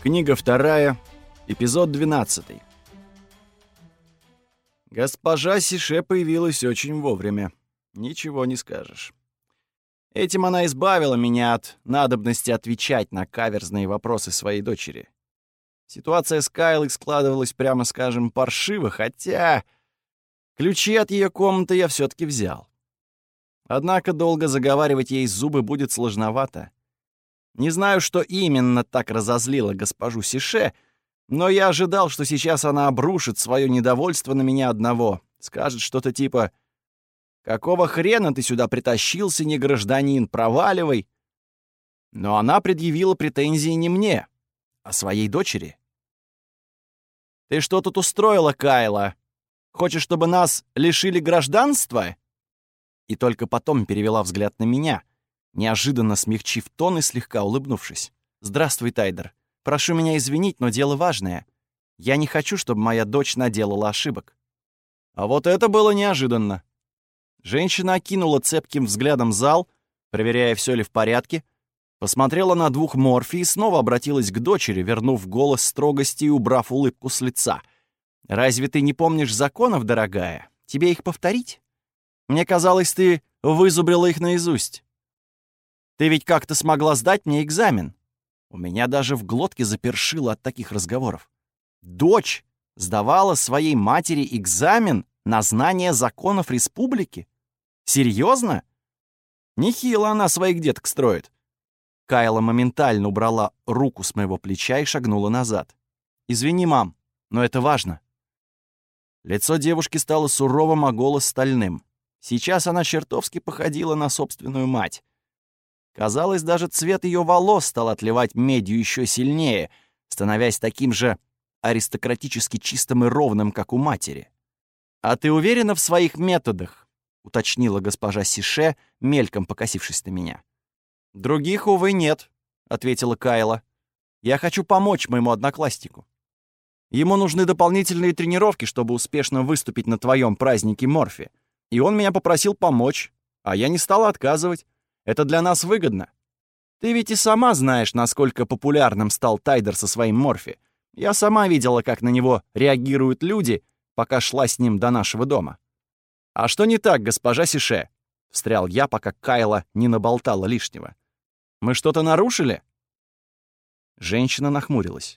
Книга 2, эпизод 12. Госпожа Сише появилась очень вовремя. Ничего не скажешь. Этим она избавила меня от надобности отвечать на каверзные вопросы своей дочери. Ситуация с Кайлой складывалась, прямо скажем, паршиво, хотя ключи от ее комнаты я все-таки взял. Однако долго заговаривать ей зубы будет сложновато. Не знаю, что именно так разозлило госпожу Сише, но я ожидал, что сейчас она обрушит свое недовольство на меня одного. Скажет что-то типа «Какого хрена ты сюда притащился, не гражданин, проваливай!» Но она предъявила претензии не мне, а своей дочери. «Ты что тут устроила, Кайла? Хочешь, чтобы нас лишили гражданства?» И только потом перевела взгляд на меня, неожиданно смягчив тон и слегка улыбнувшись. «Здравствуй, Тайдер. Прошу меня извинить, но дело важное. Я не хочу, чтобы моя дочь наделала ошибок». А вот это было неожиданно. Женщина окинула цепким взглядом зал, проверяя, все ли в порядке, посмотрела на двух Морфи и снова обратилась к дочери, вернув голос строгости и убрав улыбку с лица. «Разве ты не помнишь законов, дорогая? Тебе их повторить? Мне казалось, ты вызубрила их наизусть. Ты ведь как-то смогла сдать мне экзамен». У меня даже в глотке запершило от таких разговоров. Дочь сдавала своей матери экзамен на знание законов республики? Серьезно? Нехило она своих деток строит. Кайла моментально убрала руку с моего плеча и шагнула назад. «Извини, мам, но это важно». Лицо девушки стало суровым, а голос стальным. Сейчас она чертовски походила на собственную мать. Казалось, даже цвет ее волос стал отливать медью еще сильнее, становясь таким же аристократически чистым и ровным, как у матери. «А ты уверена в своих методах?» — уточнила госпожа Сише, мельком покосившись на меня. «Других, увы, нет», — ответила Кайла. «Я хочу помочь моему однокласснику. Ему нужны дополнительные тренировки, чтобы успешно выступить на твоем празднике Морфи. И он меня попросил помочь, а я не стала отказывать. Это для нас выгодно. Ты ведь и сама знаешь, насколько популярным стал Тайдер со своим Морфи. Я сама видела, как на него реагируют люди, пока шла с ним до нашего дома». «А что не так, госпожа Сише?» — встрял я, пока Кайла не наболтала лишнего. «Мы что-то нарушили?» Женщина нахмурилась.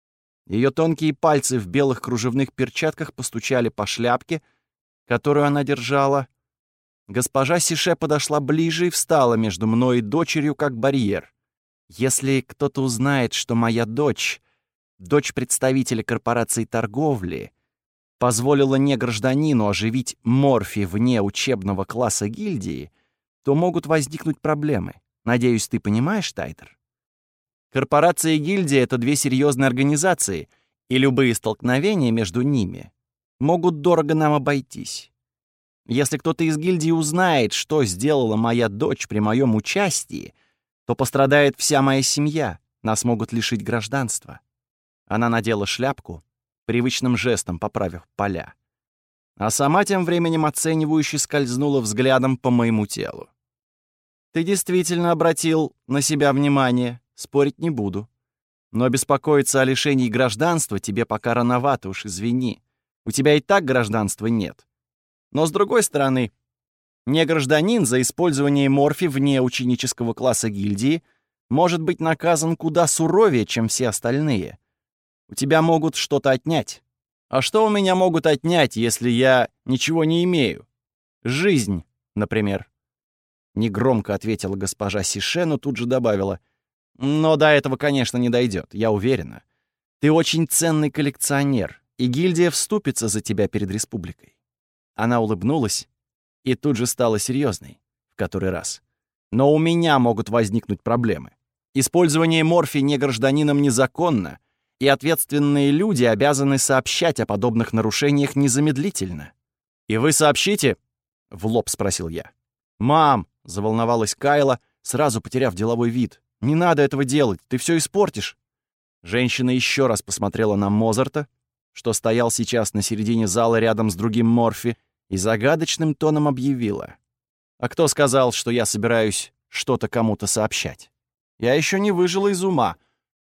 Ее тонкие пальцы в белых кружевных перчатках постучали по шляпке, которую она держала. Госпожа Сише подошла ближе и встала между мной и дочерью как барьер. «Если кто-то узнает, что моя дочь представителя корпорации торговли, позволила негражданину оживить Морфи вне учебного класса гильдии, то могут возникнуть проблемы. Надеюсь, ты понимаешь, Тайдер? Корпорация и гильдия — это две серьезные организации, и любые столкновения между ними могут дорого нам обойтись. Если кто-то из гильдии узнает, что сделала моя дочь при моем участии, то пострадает вся моя семья, нас могут лишить гражданства». Она надела шляпку, привычным жестом поправив поля. А сама тем временем оценивающе скользнула взглядом по моему телу. «Ты действительно обратил на себя внимание, спорить не буду. Но беспокоиться о лишении гражданства тебе пока рановато, уж извини. У тебя и так гражданства нет. Но, с другой стороны, негражданин за использование Морфи вне ученического класса гильдии может быть наказан куда суровее, чем все остальные. У тебя могут что-то отнять. А что у меня могут отнять, если я ничего не имею? Жизнь, например». Негромко ответила госпожа Сише, но тут же добавила: «Но до этого, конечно, не дойдет, я уверена. Ты очень ценный коллекционер, и гильдия вступится за тебя перед республикой». Она улыбнулась и тут же стала серьезной, в который раз. «Но у меня могут возникнуть проблемы. Использование Морфи негражданином незаконно, и ответственные люди обязаны сообщать о подобных нарушениях незамедлительно». «И вы сообщите?» — в лоб спросил я. «Мам!» — заволновалась Кайла, сразу потеряв деловой вид. «Не надо этого делать, ты все испортишь». Женщина еще раз посмотрела на Мозарта, что стоял сейчас на середине зала рядом с другим Морфи, и загадочным тоном объявила: «А кто сказал, что я собираюсь что-то кому-то сообщать? Я еще не выжила из ума.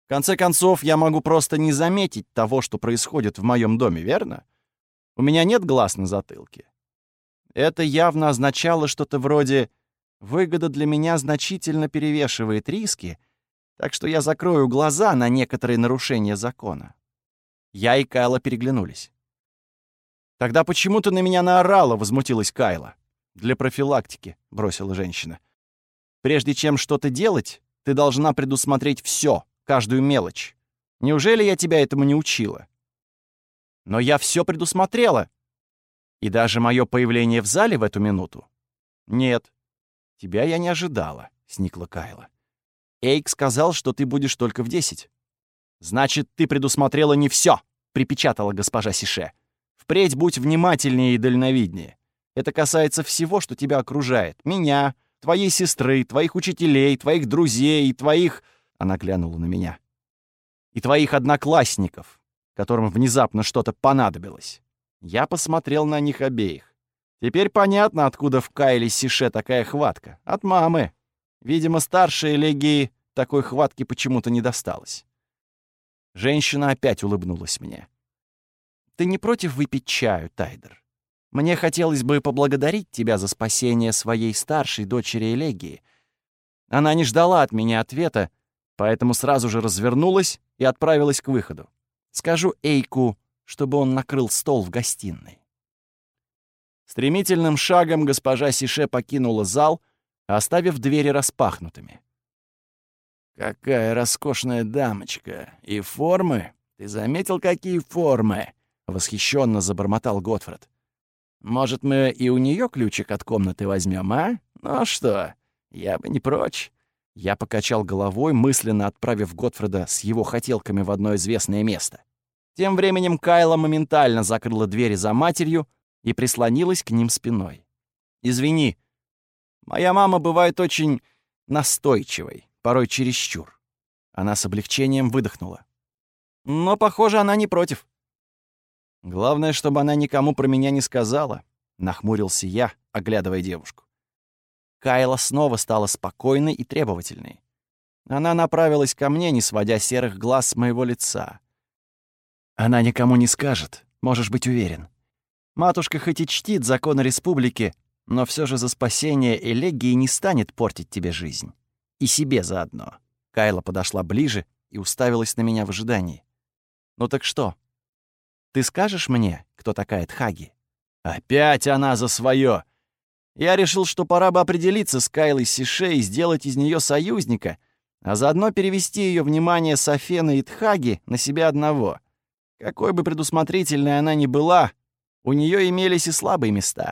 конце концов, я могу просто не заметить того, что происходит в моем доме, верно? У меня нет глаз на затылке. Это явно означало что-то вроде «выгода для меня значительно перевешивает риски», так что я закрою глаза на некоторые нарушения закона. Я и Кайла переглянулись. «Тогда почему ты на меня наорала?» — возмутилась Кайла. «Для профилактики», — бросила женщина. «Прежде чем что-то делать, ты должна предусмотреть все, каждую мелочь. Неужели я тебя этому не учила?» «Но я все предусмотрела. И даже мое появление в зале в эту минуту?» «Нет, тебя я не ожидала», — сникла Кайла. «Эйк сказал, что ты будешь только в 10. «Значит, ты предусмотрела не все», — припечатала госпожа Сише. «Впредь будь внимательнее и дальновиднее. Это касается всего, что тебя окружает. Меня, твоей сестры, твоих учителей, твоих друзей и твоих...» Она глянула на меня. «И твоих одноклассников, которым внезапно что-то понадобилось». Я посмотрел на них обеих. Теперь понятно, откуда в Кайле Сише такая хватка. От мамы. Видимо, старшей Элегии такой хватки почему-то не досталось. Женщина опять улыбнулась мне. «Ты не против выпить чаю, Тайдер? Мне хотелось бы поблагодарить тебя за спасение своей старшей дочери Элегии». Она не ждала от меня ответа, поэтому сразу же развернулась и отправилась к выходу. «Скажу Эйку, чтобы он накрыл стол в гостиной». Стремительным шагом госпожа Сише покинула зал, оставив двери распахнутыми. «Какая роскошная дамочка! И формы! Ты заметил, какие формы?» — восхищенно забормотал Готфред. «Может, мы и у нее ключик от комнаты возьмем, а? Ну что, я бы не прочь». Я покачал головой, мысленно отправив Готфреда с его хотелками в одно известное место. Тем временем Кайла моментально закрыла двери за матерью и прислонилась к ним спиной. «Извини, моя мама бывает очень настойчивой, порой чересчур». Она с облегчением выдохнула. «Но, похоже, она не против». «Главное, чтобы она никому про меня не сказала», — нахмурился я, оглядывая девушку. Кайла снова стала спокойной и требовательной. Она направилась ко мне, не сводя серых глаз с моего лица. «Она никому не скажет, можешь быть уверен. Матушка хоть и чтит законы республики, но все же за спасение Элегии не станет портить тебе жизнь. И себе заодно». Кайла подошла ближе и уставилась на меня в ожидании. «Ну так что? Ты скажешь мне, кто такая Тхаги?» «Опять она за свое. Я решил, что пора бы определиться с Кайлой Сише и сделать из нее союзника, а заодно перевести ее внимание с Афены и Тхаги на себя одного. Какой бы предусмотрительной она ни была, у нее имелись и слабые места».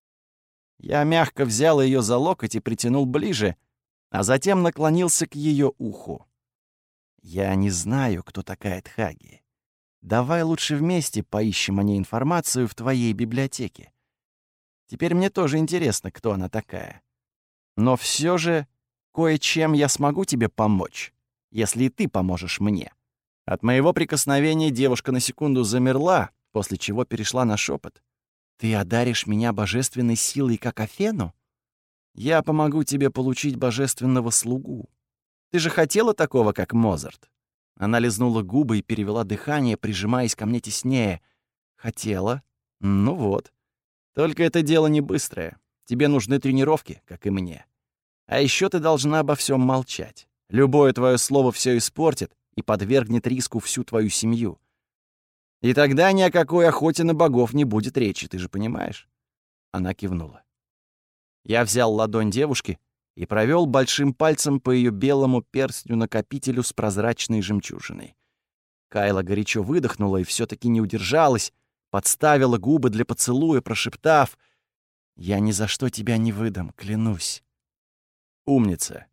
Я мягко взял ее за локоть и притянул ближе, а затем наклонился к ее уху. «Я не знаю, кто такая Тхаги. Давай лучше вместе поищем о ней информацию в твоей библиотеке. Теперь мне тоже интересно, кто она такая. Но все же кое-чем я смогу тебе помочь, если и ты поможешь мне». От моего прикосновения девушка на секунду замерла, после чего перешла на шепот. «Ты одаришь меня божественной силой, как Афену? Я помогу тебе получить божественного слугу. Ты же хотела такого, как Мозарт?» Она лизнула губы и перевела дыхание, прижимаясь ко мне теснее. «Хотела? Ну вот. Только это дело не быстрое. Тебе нужны тренировки, как и мне. А еще ты должна обо всем молчать. Любое твое слово все испортит и подвергнет риску всю твою семью. И тогда ни о какой охоте на богов не будет речи, ты же понимаешь?» Она кивнула. Я взял ладонь девушки и провел большим пальцем по ее белому перстню-накопителю с прозрачной жемчужиной. Кайла горячо выдохнула и все-таки не удержалась, подставила губы для поцелуя, прошептав: «Я ни за что тебя не выдам, клянусь». «Умница.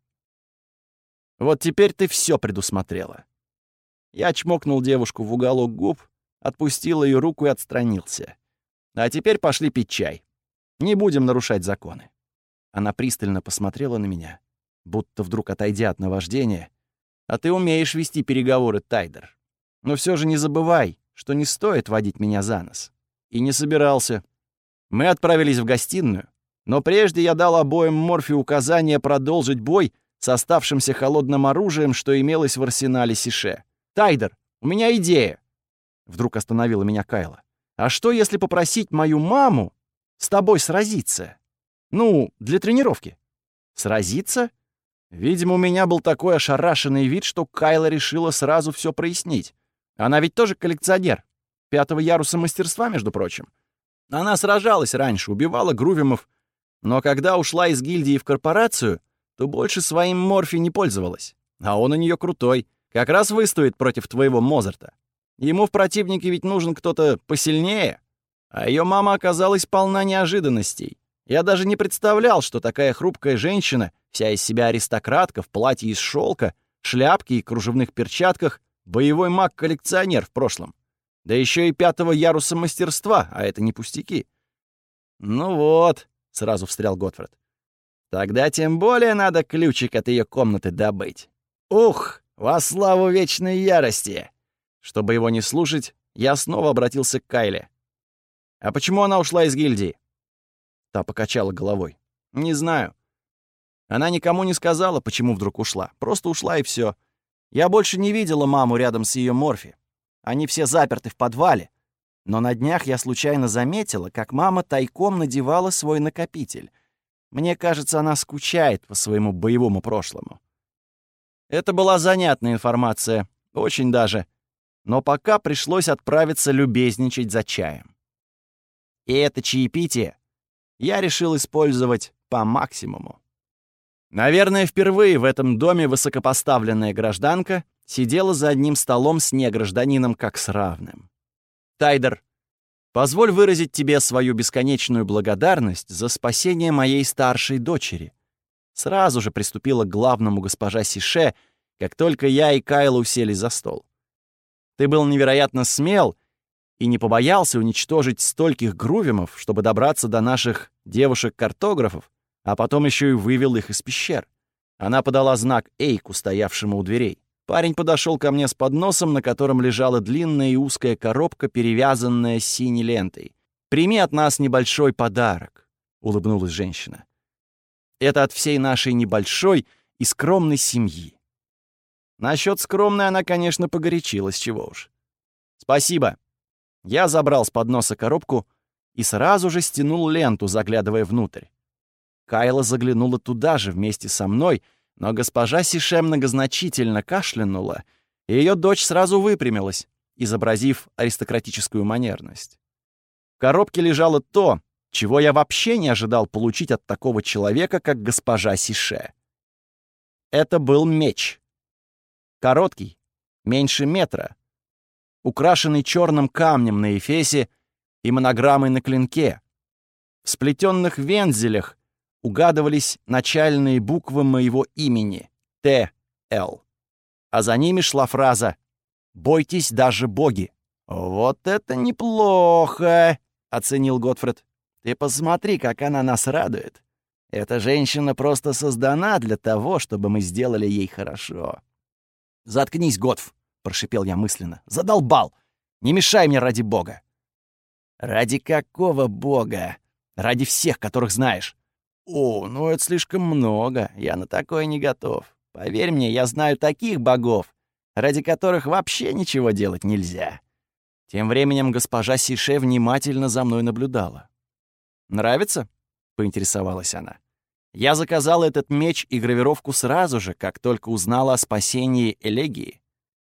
Вот теперь ты все предусмотрела». Я чмокнул девушку в уголок губ, отпустил ее руку и отстранился. «А теперь пошли пить чай. Не будем нарушать законы». Она пристально посмотрела на меня, будто вдруг отойдя от наваждения. «А ты умеешь вести переговоры, Тайдер. Но все же не забывай, что не стоит водить меня за нос». И не собирался. Мы отправились в гостиную, но прежде я дал обоим Морфи указание продолжить бой с оставшимся холодным оружием, что имелось в арсенале Сише. «Тайдер, у меня идея!» Вдруг остановила меня Кайла. «А что, если попросить мою маму с тобой сразиться? Ну, для тренировки». «Сразиться?» Видимо, у меня был такой ошарашенный вид, что Кайла решила сразу все прояснить. Она ведь тоже коллекционер. 5-го яруса мастерства, между прочим. Она сражалась раньше, убивала грувимов, но когда ушла из гильдии в корпорацию, то больше своим морфи не пользовалась. А он у нее крутой. Как раз выстоит против твоего Мозарта. Ему в противнике ведь нужен кто-то посильнее. А ее мама оказалась полна неожиданностей. Я даже не представлял, что такая хрупкая женщина, вся из себя аристократка, в платье из шелка, шляпке и кружевных перчатках, боевой маг-коллекционер в прошлом. Да еще и 5-го яруса мастерства, а это не пустяки. «Ну вот», — сразу встрял Готфред. «Тогда тем более надо ключик от ее комнаты добыть. Ух, во славу вечной ярости!» Чтобы его не слушать, я снова обратился к Кайле. «А почему она ушла из гильдии?» Та покачала головой. «Не знаю. Она никому не сказала, почему вдруг ушла. Просто ушла и все. Я больше не видела маму рядом с ее морфи. Они все заперты в подвале. Но на днях я случайно заметила, как мама тайком надевала свой накопитель. Мне кажется, она скучает по своему боевому прошлому». Это была занятная информация, очень даже. Но пока пришлось отправиться любезничать за чаем. И это чаепитие я решил использовать по максимуму. Наверное, впервые в этом доме высокопоставленная гражданка сидела за одним столом с негражданином как с равным. «Тайдер, позволь выразить тебе свою бесконечную благодарность за спасение моей старшей дочери». Сразу же приступила к главному госпожа Сише, как только я и Кайла уселись за стол. «Ты был невероятно смел и не побоялся уничтожить стольких грувимов, чтобы добраться до наших девушек-картографов, а потом еще и вывел их из пещер». Она подала знак Эйку, стоявшему у дверей. Парень подошел ко мне с подносом, на котором лежала длинная и узкая коробка, перевязанная синей лентой. «Прими от нас небольшой подарок», — улыбнулась женщина. «Это от всей нашей небольшой и скромной семьи». Насчет скромной она, конечно, погорячилась, чего уж. «Спасибо». Я забрал с подноса коробку и сразу же стянул ленту, заглядывая внутрь. Кайла заглянула туда же вместе со мной, но госпожа Сише многозначительно кашлянула, и ее дочь сразу выпрямилась, изобразив аристократическую манерность. В коробке лежало то, чего я вообще не ожидал получить от такого человека, как госпожа Сише. Это был меч. Короткий, меньше метра, украшенный черным камнем на эфесе и монограммой на клинке. В сплетенных вензелях угадывались начальные буквы моего имени — Т.Л. А за ними шла фраза «Бойтесь даже боги». «Вот это неплохо!» — оценил Готфред. «Ты посмотри, как она нас радует. Эта женщина просто создана для того, чтобы мы сделали ей хорошо». «Заткнись, Готф!» — прошипел я мысленно. «Задолбал! Не мешай мне ради бога!» «Ради какого бога?» «Ради всех, которых знаешь». «О, ну это слишком много. Я на такое не готов. Поверь мне, я знаю таких богов, ради которых вообще ничего делать нельзя». Тем временем госпожа Сише внимательно за мной наблюдала. «Нравится?» — поинтересовалась она. «Я заказала этот меч и гравировку сразу же, как только узнала о спасении Элегии».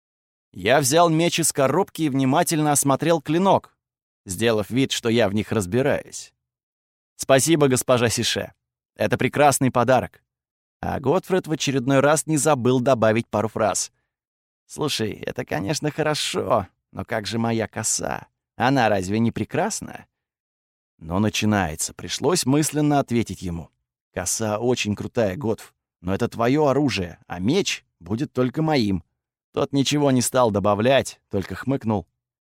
Я взял меч из коробки и внимательно осмотрел клинок, сделав вид, что я в них разбираюсь. «Спасибо, госпожа Сише. Это прекрасный подарок». А Готфред в очередной раз не забыл добавить пару фраз. «Слушай, это, конечно, хорошо, но как же моя коса? Она разве не прекрасна?» Но начинается. Пришлось мысленно ответить ему. «Коса очень крутая, Готф, но это твое оружие, а меч будет только моим». Тот ничего не стал добавлять, только хмыкнул.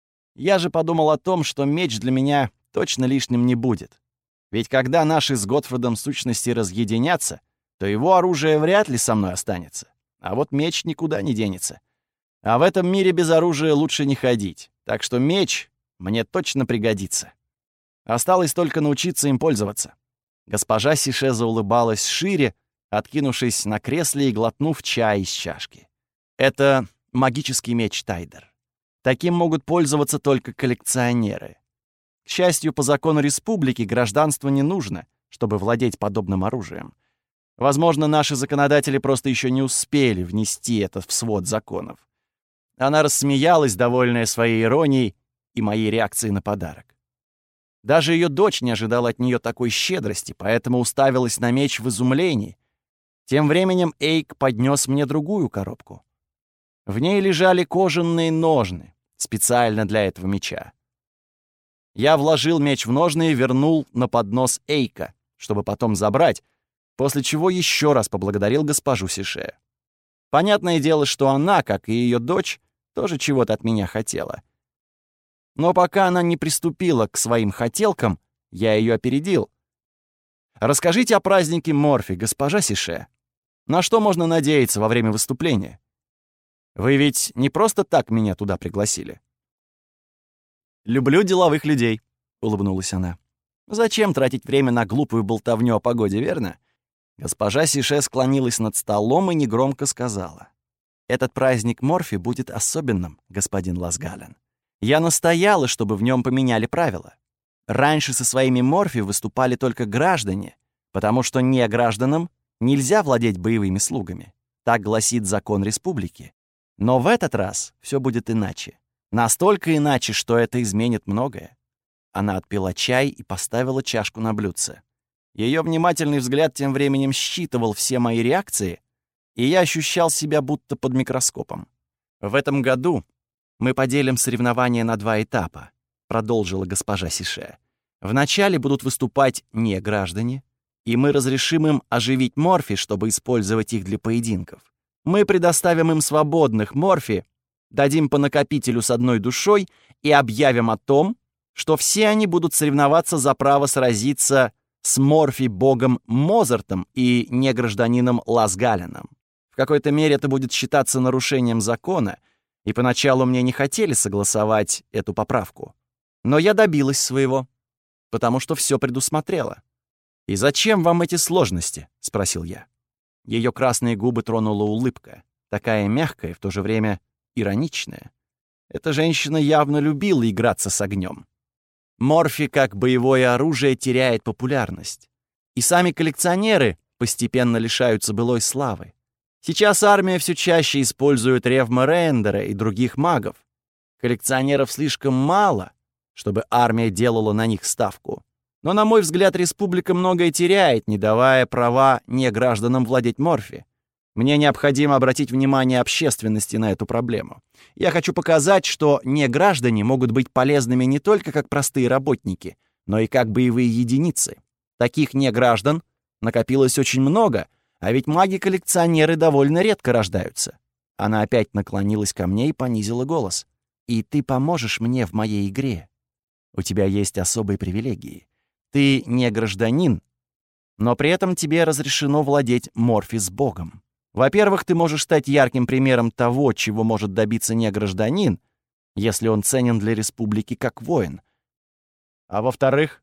Я же подумал о том, что меч для меня точно лишним не будет. Ведь когда наши с Готфредом сущности разъединятся, то его оружие вряд ли со мной останется. А вот меч никуда не денется. А в этом мире без оружия лучше не ходить. Так что меч мне точно пригодится. Осталось только научиться им пользоваться. Госпожа Сише заулыбалась шире, откинувшись на кресле и глотнув чай из чашки. «Это магический меч Тайдер. Таким могут пользоваться только коллекционеры. К счастью, по закону республики гражданство не нужно, чтобы владеть подобным оружием. Возможно, наши законодатели просто еще не успели внести это в свод законов». Она рассмеялась, довольная своей иронией и моей реакцией на подарок. Даже ее дочь не ожидала от нее такой щедрости, поэтому уставилась на меч в изумлении. Тем временем Эйк поднес мне другую коробку. В ней лежали кожаные ножны, специально для этого меча. Я вложил меч в ножны и вернул на поднос Эйка, чтобы потом забрать, после чего еще раз поблагодарил госпожу Сише. Понятное дело, что она, как и ее дочь, тоже чего-то от меня хотела. Но пока она не приступила к своим хотелкам, я ее опередил. «Расскажите о празднике Морфи, госпожа Сише. На что можно надеяться во время выступления? Вы ведь не просто так меня туда пригласили?» «Люблю деловых людей», — улыбнулась она. «Зачем тратить время на глупую болтовню о погоде, верно?» Госпожа Сише склонилась над столом и негромко сказала: «Этот праздник Морфи будет особенным, господин Ласгален. Я настояла, чтобы в нем поменяли правила. Раньше со своими Морфи выступали только граждане, потому что не гражданам нельзя владеть боевыми слугами. Так гласит закон республики. Но в этот раз все будет иначе. Настолько иначе, что это изменит многое». Она отпила чай и поставила чашку на блюдце. Ее внимательный взгляд тем временем считывал все мои реакции, и я ощущал себя будто под микроскопом. «В этом году мы поделим соревнования на 2 этапа», — продолжила госпожа Сише. «Вначале будут выступать не граждане, и мы разрешим им оживить Морфи, чтобы использовать их для поединков. Мы предоставим им свободных Морфи, дадим по накопителю с 1 душой и объявим о том, что все они будут соревноваться за право сразиться с Морфи-богом Мозартом и негражданином Ласгаленом. В какой-то мере это будет считаться нарушением закона, и поначалу мне не хотели согласовать эту поправку. Но я добилась своего, потому что все предусмотрела. «И зачем вам эти сложности?» — спросил я. Ее красные губы тронула улыбка, такая мягкая и в то же время ироничная. Эта женщина явно любила играться с огнем. Морфи как боевое оружие теряет популярность. И сами коллекционеры постепенно лишаются былой славы. Сейчас армия все чаще использует Ревма Рендера и других магов. Коллекционеров слишком мало, чтобы армия делала на них ставку. Но, на мой взгляд, республика многое теряет, не давая права негражданам владеть Морфи. Мне необходимо обратить внимание общественности на эту проблему. Я хочу показать, что неграждане могут быть полезными не только как простые работники, но и как боевые единицы. Таких неграждан накопилось очень много, а ведь маги-коллекционеры довольно редко рождаются. Она опять наклонилась ко мне и понизила голос. «И ты поможешь мне в моей игре. У тебя есть особые привилегии. Ты не гражданин, но при этом тебе разрешено владеть Морфи с Богом. Во-первых, ты можешь стать ярким примером того, чего может добиться негражданин, если он ценен для республики как воин. А во-вторых,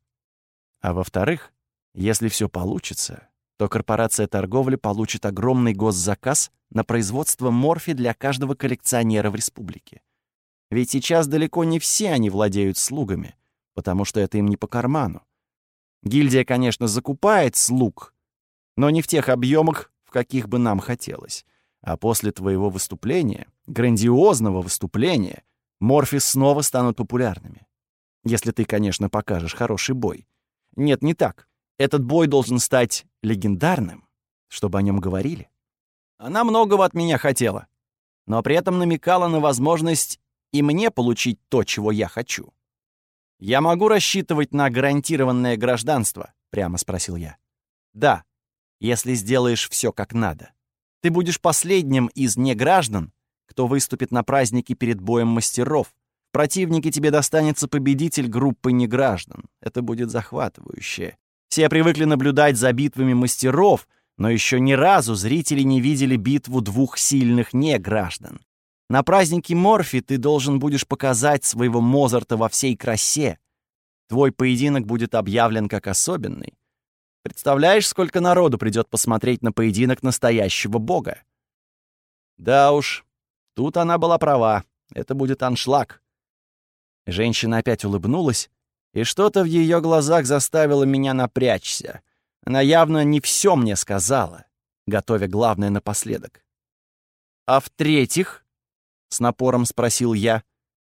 если все получится, то корпорация торговли получит огромный госзаказ на производство Морфи для каждого коллекционера в республике. Ведь сейчас далеко не все они владеют слугами, потому что это им не по карману. Гильдия, конечно, закупает слуг, но не в тех объемах, в каких бы нам хотелось. А после твоего выступления, грандиозного выступления, Морфи снова станут популярными. Если ты, конечно, покажешь хороший бой. Нет, не так. Этот бой должен стать легендарным, чтобы о нем говорили. Она многого от меня хотела, но при этом намекала на возможность и мне получить то, чего я хочу. «Я могу рассчитывать на гарантированное гражданство?» — прямо спросил я. «Да, если сделаешь все как надо. Ты будешь последним из неграждан, кто выступит на празднике перед боем мастеров. В противнике тебе достанется победитель группы неграждан. Это будет захватывающе. Все привыкли наблюдать за битвами мастеров, но еще ни разу зрители не видели битву 2 сильных неграждан. На празднике Морфи ты должен будешь показать своего Мозарта во всей красе. Твой поединок будет объявлен как особенный. Представляешь, сколько народу придет посмотреть на поединок настоящего бога? Да уж, тут она была права. Это будет аншлаг. Женщина опять улыбнулась, и что-то в ее глазах заставило меня напрячься. Она явно не все мне сказала, готовя главное напоследок. «А в-третьих?» — с напором спросил я.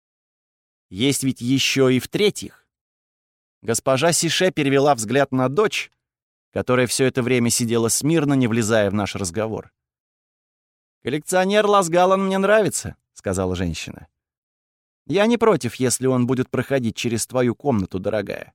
«Есть ведь еще и в-третьих». Госпожа Сише перевела взгляд на дочь, которая все это время сидела смирно, не влезая в наш разговор. «Коллекционер Ласгалан мне нравится», — сказала женщина. «Я не против, если он будет проходить через твою комнату, дорогая.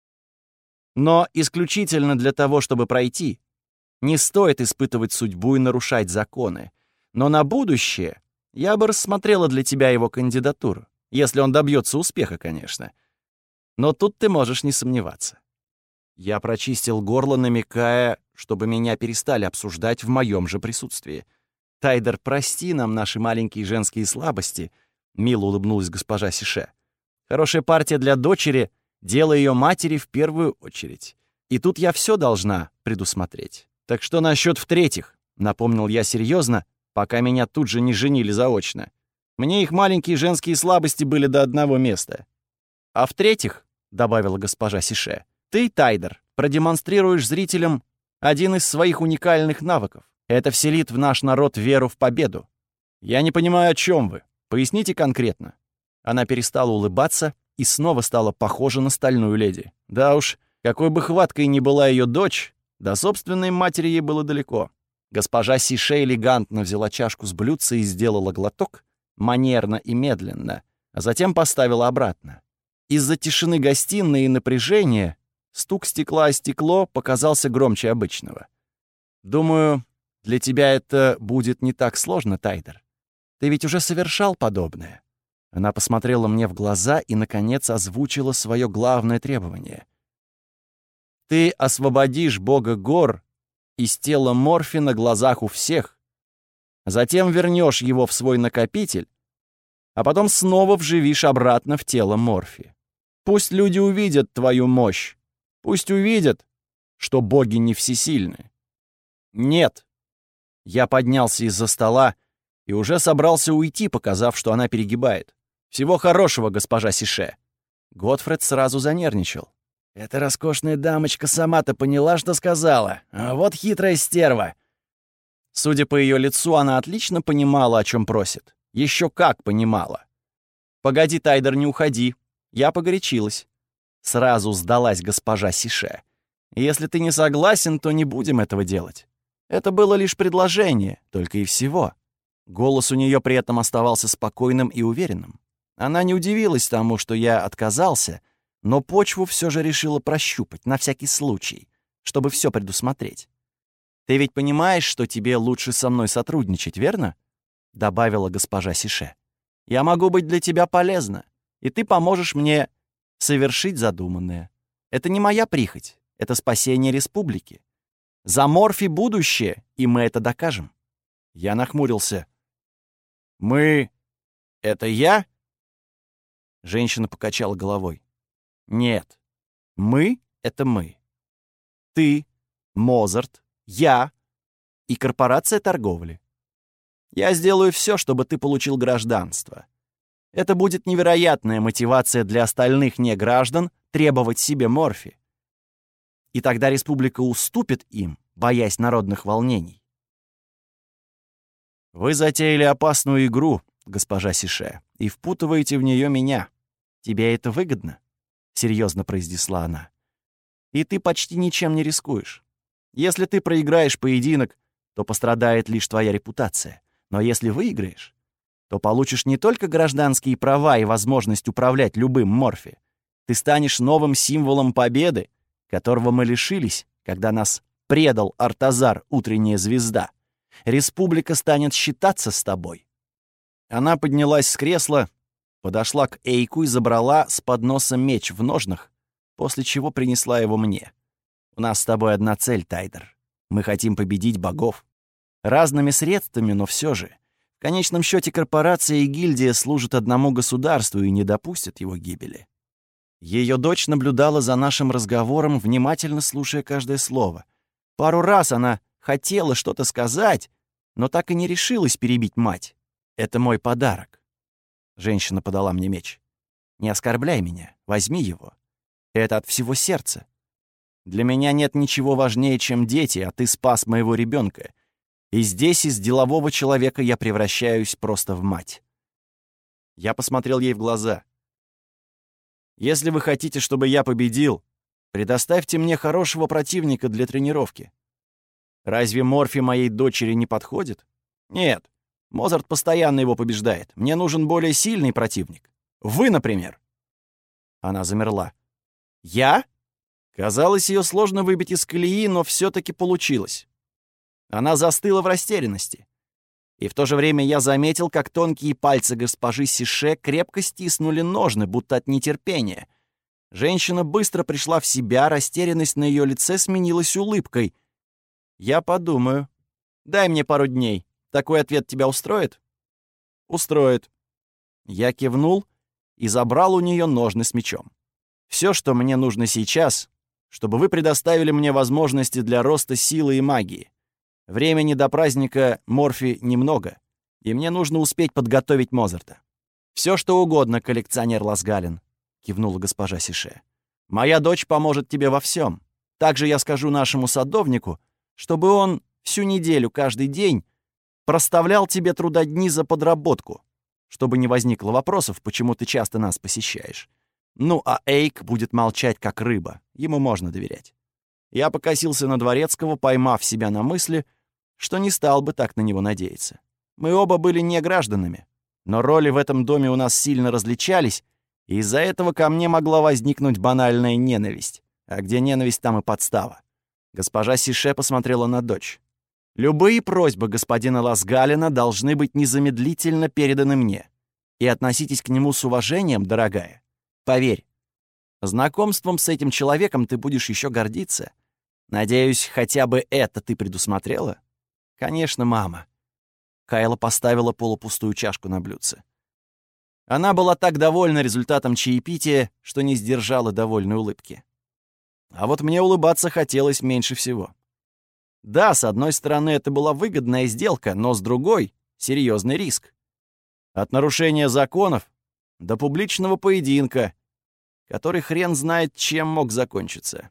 Но исключительно для того, чтобы пройти. Не стоит испытывать судьбу и нарушать законы. Но на будущее я бы рассмотрела для тебя его кандидатуру, если он добьется успеха, конечно. Но тут ты можешь не сомневаться». Я прочистил горло, намекая, чтобы меня перестали обсуждать в моем же присутствии. «Тайдер, прости нам наши маленькие женские слабости», — мило улыбнулась госпожа Сише. «Хорошая партия для дочери — дело ее матери в первую очередь. И тут я все должна предусмотреть. Так что насчет в-третьих?» — напомнил я серьезно, пока меня тут же не женили заочно. Мне их маленькие женские слабости были до одного места. «А в-третьих», — добавила госпожа Сише, — «ты, Тайдер, продемонстрируешь зрителям один из своих уникальных навыков. Это вселит в наш народ веру в победу». «Я не понимаю, о чем вы. Поясните конкретно». Она перестала улыбаться и снова стала похожа на стальную леди. Да уж, какой бы хваткой ни была ее дочь, до собственной матери ей было далеко. Госпожа Сише элегантно взяла чашку с блюдца и сделала глоток, манерно и медленно, а затем поставила обратно. Из-за тишины гостиной и напряжения стук стекла о стекло показался громче обычного. «Думаю, для тебя это будет не так сложно, Тайдер. Ты ведь уже совершал подобное». Она посмотрела мне в глаза и, наконец, озвучила свое главное требование. «Ты освободишь бога гор из тела Морфи на глазах у всех, затем вернешь его в свой накопитель, а потом снова вживишь обратно в тело Морфи. Пусть люди увидят твою мощь, пусть увидят, что боги не всесильны». «Нет». Я поднялся из-за стола и уже собрался уйти, показав, что она перегибает. «Всего хорошего, госпожа Сише». Готфред сразу занервничал. «Эта роскошная дамочка сама-то поняла, что сказала. А вот хитрая стерва». Судя по ее лицу, она отлично понимала, о чем просит. Еще как понимала. «Погоди, Тайдер, не уходи». Я погорячилась. Сразу сдалась госпожа Сише. «Если ты не согласен, то не будем этого делать». Это было лишь предложение, только и всего. Голос у нее при этом оставался спокойным и уверенным. Она не удивилась тому, что я отказался, но почву все же решила прощупать, на всякий случай, чтобы все предусмотреть. «Ты ведь понимаешь, что тебе лучше со мной сотрудничать, верно?» — добавила госпожа Сише. «Я могу быть для тебя полезна, и ты поможешь мне совершить задуманное. Это не моя прихоть, это спасение республики. За Морфи будущее, и мы это докажем». Я нахмурился. «Мы... это я?» Женщина покачала головой. «Нет. Мы — это мы. Ты, Мозарт, я и корпорация торговли. Я сделаю все, чтобы ты получил гражданство. Это будет невероятная мотивация для остальных неграждан требовать себе Морфи. И тогда республика уступит им, боясь народных волнений». «Вы затеяли опасную игру, госпожа Сише, и впутываете в нее меня. Тебе это выгодно?» — серьезно произнесла она. «И ты почти ничем не рискуешь. Если ты проиграешь поединок, то пострадает лишь твоя репутация. Но если выиграешь, то получишь не только гражданские права и возможность управлять любым Морфи. Ты станешь новым символом победы, которого мы лишились, когда нас предал Артазар, утренняя звезда. Республика станет считаться с тобой». Она поднялась с кресла, подошла к Эйку и забрала с подноса меч в ножнах, после чего принесла его мне. «У нас с тобой одна цель, Тайдер. Мы хотим победить богов. Разными средствами, но все же. В конечном счете корпорация и гильдия служат одному государству и не допустят его гибели. Ее дочь наблюдала за нашим разговором, внимательно слушая каждое слово. Пару раз она хотела что-то сказать, но так и не решилась перебить мать. «Это мой подарок». Женщина подала мне меч. «Не оскорбляй меня, возьми его. Это от всего сердца. Для меня нет ничего важнее, чем дети, а ты спас моего ребенка. И здесь из делового человека я превращаюсь просто в мать». Я посмотрел ей в глаза. «Если вы хотите, чтобы я победил, предоставьте мне хорошего противника для тренировки. Разве Морфи моей дочери не подходит? Нет, Мозарт постоянно его побеждает. Мне нужен более сильный противник. Вы, например». Она замерла. «Я?» Казалось, ее сложно выбить из колеи, но все-таки получилось. Она застыла в растерянности. И в то же время я заметил, как тонкие пальцы госпожи Сише крепко стиснули ножны, будто от нетерпения. Женщина быстро пришла в себя, растерянность на ее лице сменилась улыбкой. «Я подумаю. Дай мне пару дней. Такой ответ тебя устроит?» «Устроит». Я кивнул и забрал у нее ножны с мечом. «Все, что мне нужно сейчас, чтобы вы предоставили мне возможности для роста силы и магии. Времени до праздника Морфи немного, и мне нужно успеть подготовить Мозарта». «Все, что угодно, коллекционер Ласгален», — кивнула госпожа Сише. «Моя дочь поможет тебе во всем. Также я скажу нашему садовнику, чтобы он всю неделю, каждый день проставлял тебе трудодни за подработку, чтобы не возникло вопросов, почему ты часто нас посещаешь. Ну, а Эйк будет молчать, как рыба. Ему можно доверять». Я покосился на Дворецкого, поймав себя на мысли, что не стал бы так на него надеяться. Мы оба были не гражданами, но роли в этом доме у нас сильно различались, и из-за этого ко мне могла возникнуть банальная ненависть. А где ненависть, там и подстава. Госпожа Сише посмотрела на дочь. «Любые просьбы господина Ласгалена должны быть незамедлительно переданы мне. И относитесь к нему с уважением, дорогая. Поверь, знакомством с этим человеком ты будешь еще гордиться. Надеюсь, хотя бы это ты предусмотрела?» «Конечно, мама». Кайла поставила полупустую чашку на блюдце. Она была так довольна результатом чаепития, что не сдержала довольной улыбки. А вот мне улыбаться хотелось меньше всего. Да, с одной стороны, это была выгодная сделка, но с другой — серьезный риск. От нарушения законов до публичного поединка, который хрен знает, чем мог закончиться.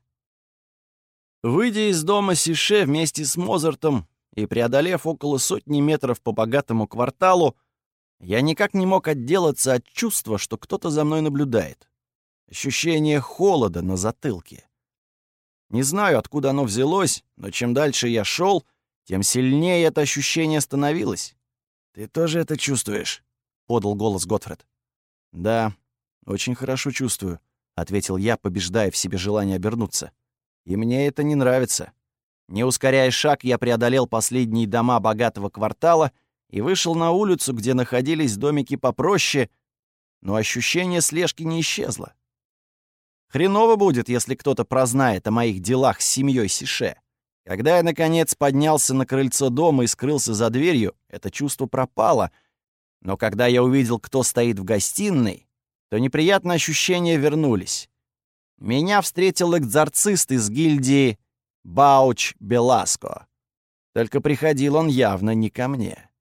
Выйдя из дома Сише вместе с Мозартом и преодолев около 100 метров по богатому кварталу, я никак не мог отделаться от чувства, что кто-то за мной наблюдает. Ощущение холода на затылке. Не знаю, откуда оно взялось, но чем дальше я шел, тем сильнее это ощущение становилось. «Ты тоже это чувствуешь?» — подал голос Готфред. «Да, очень хорошо чувствую», — ответил я, побеждая в себе желание обернуться. «И мне это не нравится». Не ускоряя шаг, я преодолел последние дома богатого квартала и вышел на улицу, где находились домики попроще, но ощущение слежки не исчезло. Хреново будет, если кто-то прознает о моих делах с семьей Сише. Когда я, наконец, поднялся на крыльцо дома и скрылся за дверью, это чувство пропало, но когда я увидел, кто стоит в гостиной, то неприятные ощущения вернулись. Меня встретил экзорцист из гильдии Бауч Беласко. Только приходил он явно не ко мне.